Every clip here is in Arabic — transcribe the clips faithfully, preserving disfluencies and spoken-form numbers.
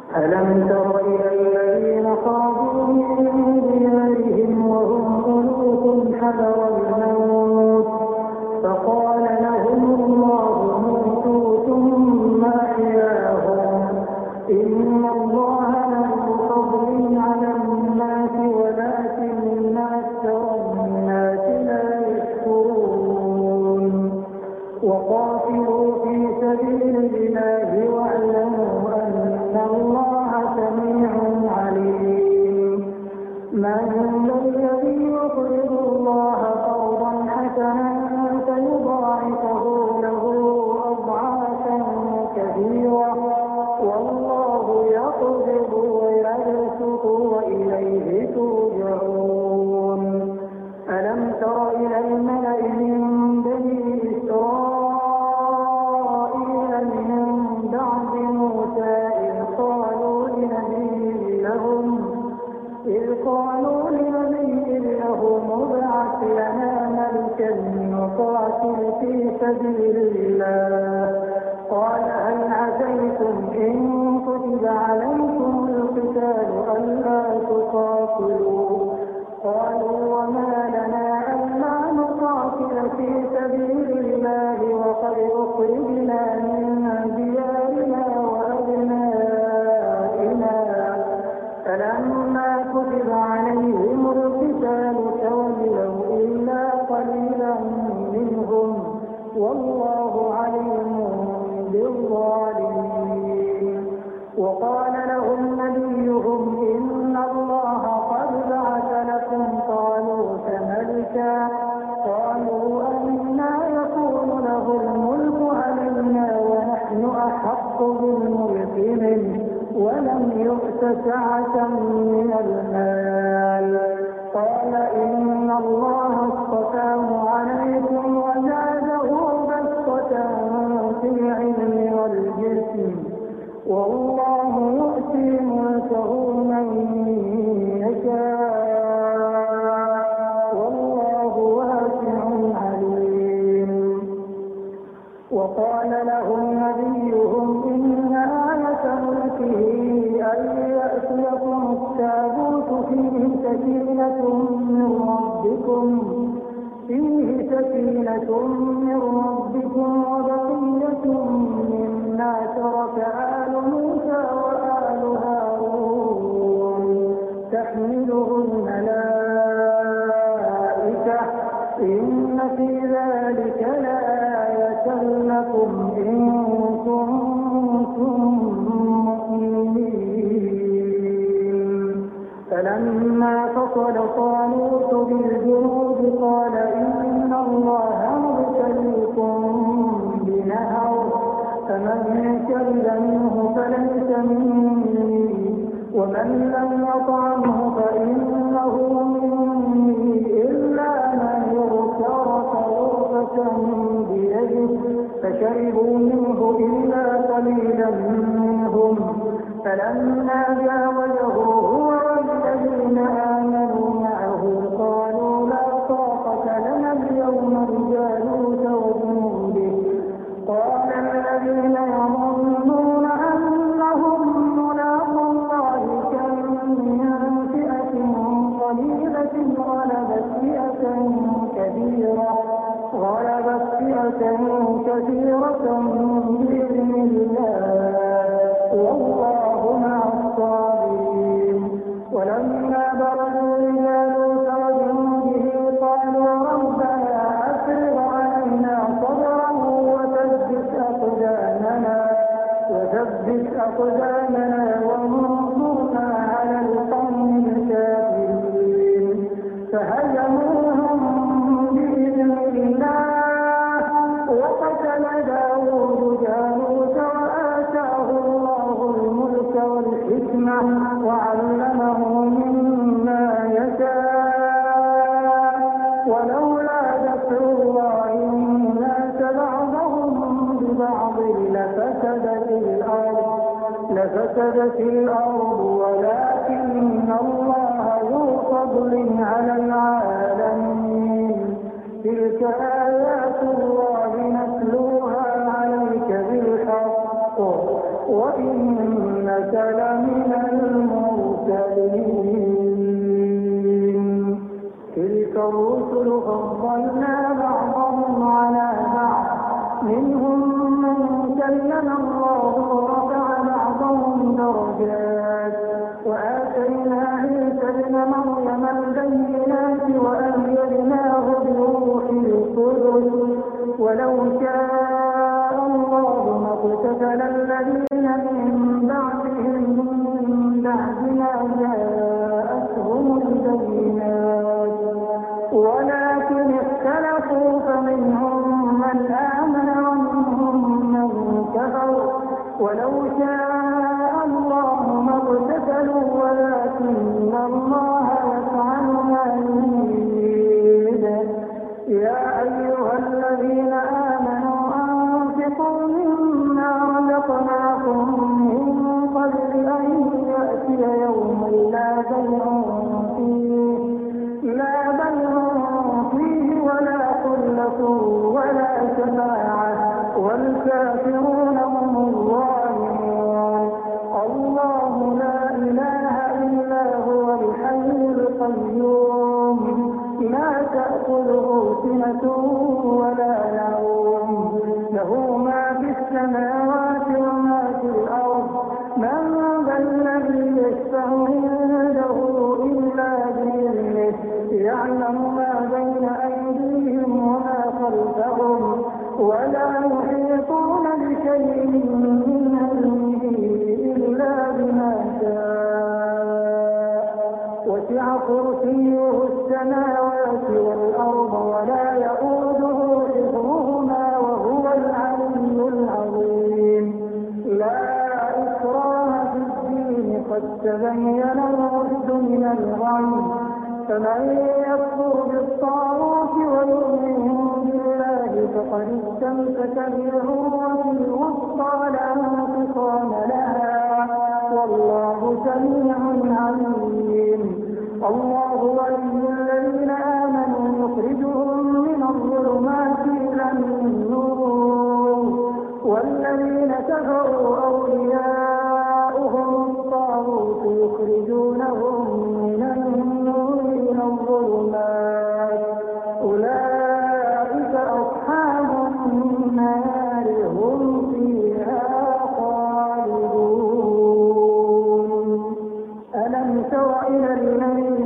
ألم تر إلى الذين خرجوا من ديارهم وهم ألوف حذر الموت فقال لهم الله موتوا ثم أحياهم إن الله له فضل على الناس ولكن أكثر الناس لا يشكرون وقاتلوا في سبيل الله واعلموا أن الله سميع عليم من الذي يقرض الله قرضا حسنا فيضاعفه له أضعافا كثيرة والله يقبض ويبسط وإليه ترجعون ألم تر إلى الملأ من بني إسرائيل من بعد موسى إذ قالوا لنبي لهم إذ قالوا لنبي له ابعث لنا ملكا نقاتل في سبيل الله قال هل عسيتم إن كتب عليكم القتال ألا تقاتلوا قالوا وما لنا ألا نقاتل في سبيل الله وقد أخرجنا من ديارنا وأبنائنا فلما كتب عليهم القتال تولوا إلا قليلا منهم والله عليم بالظالمين وقال لهم نبيهم إن الله قد بعث لكم طالوت ملكا قالوا أنا يكون له الملك علينا ونحن أحق بالملك منه ولم يؤت سعة من المال قال إن الله اصطفاه عليكم وزاده بسطة في العلم والجسم والله يؤتي ملكه من يشاء والله واسع عليم وقال لهم نبيهم إن آية ملكه أن يأتيكم التابوت فيه سكينة من ربكم فيه سكينة من ربكم وبقية مما ترك آل موسى وآل هارون تحمله الملائكة إن في ذلك لآية لكم إن كنتم مؤمنين فلما فصل طالوت بالجنود قال إن الله مبتليكم بنهر فمن شرب منه فليس مني ومن لم يطعمه فإنه مني إلا من اغترف غرفة بيده فشربوا منه إلا قليلا منهم فلما جاوزه هو والذين آمنوا معه قالوا لا طاقة لنا اليوم بجالوت وجنوده قال الذين يظنون أنهم ملاقو الله كم من فئة قليلة غلبت فئة كبيرة غلبت فئة كثيرة بإذن الله والله مع الصابرين ولما برزوا لجالوت وجنوده قالوا ربنا أفرغ علينا صبرا وثبت أقدامنا وثبت أقدامنا وانصرنا على القوم الكافرين فهزموهم بإذن الله وقتل داود جالوت وآتاه الله الملك والحكمة وعلمه مما يشاء ولولا دفع الله الناس بعضهم ببعض لفسدت الأرض لفسدت الأرض ولكن الله ذو فضل على العالمين تلك آيات الله نتلوها عليك بالحق وإن وإنك لمن المرسلين. تلك الرسل فضلنا بعضهم على بعض، منهم من كلم الله ورفع بعضهم درجات، وآتينا عيسى ابن مريم البينات وأيدناه بروح القدس، ولو شاء الله ما اقتتل الذين من بعدهم من بعد ما جاءتهم البينات، ولكن اختلفوا فمنهم من آمن ومنهم من كفر، ولو شاء الله ما اقتتلوا ولكن الله يفعل ما يريد. يا أيها الذين آمنوا أنفقوا مما رزقناكم من قبل أن يأتي يوم لا بيع فيه لا بيع فيه ولا خلة ولا شفاعة والكافرون هم الظالمون. الله لا إله إلا هو الحي القيوم، لا تأخذه سنة ولا نوم، له ما في السماوات وما في الأرض. من ذا الذي يشفع عنده إلا بإذنه، يعلم ما بين أيديهم وما خلفهم، ولا يحيطون بشيء من علمه إلا بما شاء، وسع كرسيه السماوات والأرض ولا يؤوده حفظهما وهو العلي العظيم. لا إكراه في الدين، قد تبين الرشد من الغي، فمن يكفر بالطاغوت ويؤمن بالله فقد استمسك بالعروة الوثقى لا انفصام لها، والله سميع عليم. الله ولي الذين آمنوا يخرجهم من الظلمات إلى النور، والذين كفروا أولياؤهم الطاغوت يخرجونهم من النور إلى الظلمات، أولئك أصحاب النار هم فيها خالدون. ألم تر إلى الذي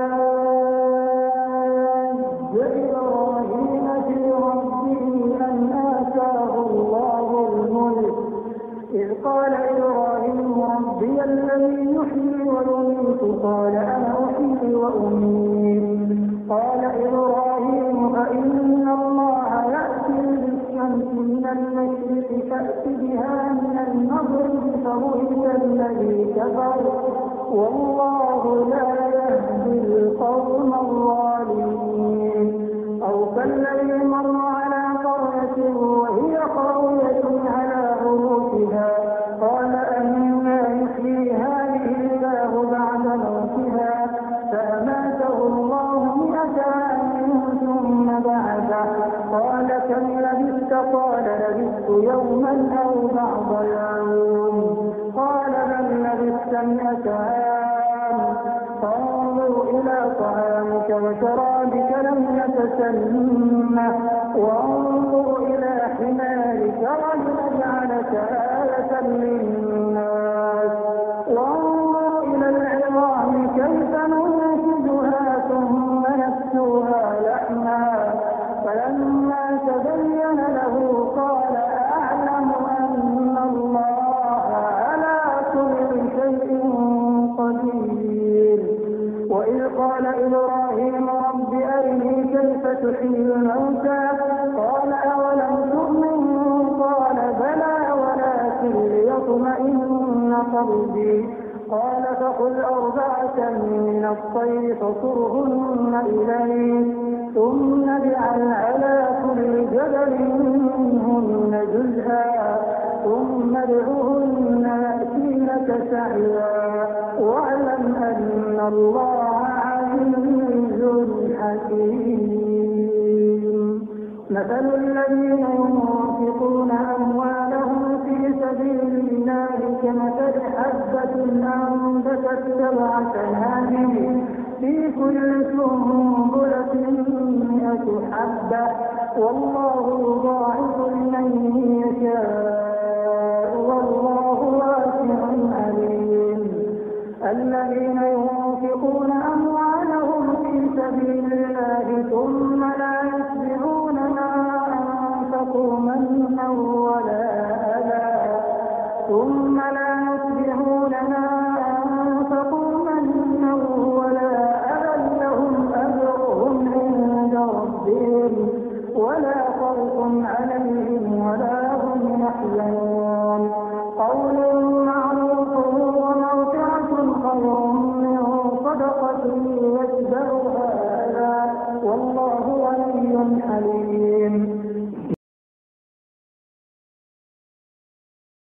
حاج إبراهيم في ربه أن آتاه الله الملك، إذ قال إبراهيم ربي الذي يحيي ويميت، قال أنا أحيي وأميت. قال إبراهيم فإن الله يأتي بالشمس من المشرق فأت بها من المغرب فبهت الذي كفر، والله لا يهدي القوم الظالمين. أو كالذي مر على قرية وهي خاوية على عروشها، قال أنى يحيي هذه الله بعد موتها، فأماته الله مئة عام ثم بعثه، قال كم لبثت؟ قال لبثت يوما أو بعض يوم، قال بل لبثت مئة عام. فانظر إلى طعامك وشرابك لم يتسنه، وانظر إلى حمارك ولنجعلك آية للناس، وانظر إلى العظام كيف ننشدها ثم نكسوها لحما. فلما تبين له قال أعلم أن الله على كل شيء قدير. وإذ قال إبراهيم رب أرني كيف تحيي الموتى، قال أولم تؤمن؟ قال بلى ولكن ليطمئن قلبي. قال فخذ أربعة من الطير فصرهن إليك، ثم اجعل على كل جبل منهن جزءا، ثم ادعهن يأتينك سعيا، واعلم أن الله عزيز حكيم. مثل الذين ينفقون أموالهم في سبيل الله كمثل حبة أنبتت سبع سنابل في كل سنبلة مئة حبة والله يضاعف لمن يشاء والله واسع عليم. الذين ينفقون أموالهم في سبيل الله ثم لا يتبعون ما أنفقوا منا ولا أذى ثم لا يتبعون ما أنفقوا منا ولا أذى لهم أجرهم عند ربهم ولا خوف عليهم ولا هم يحزنون.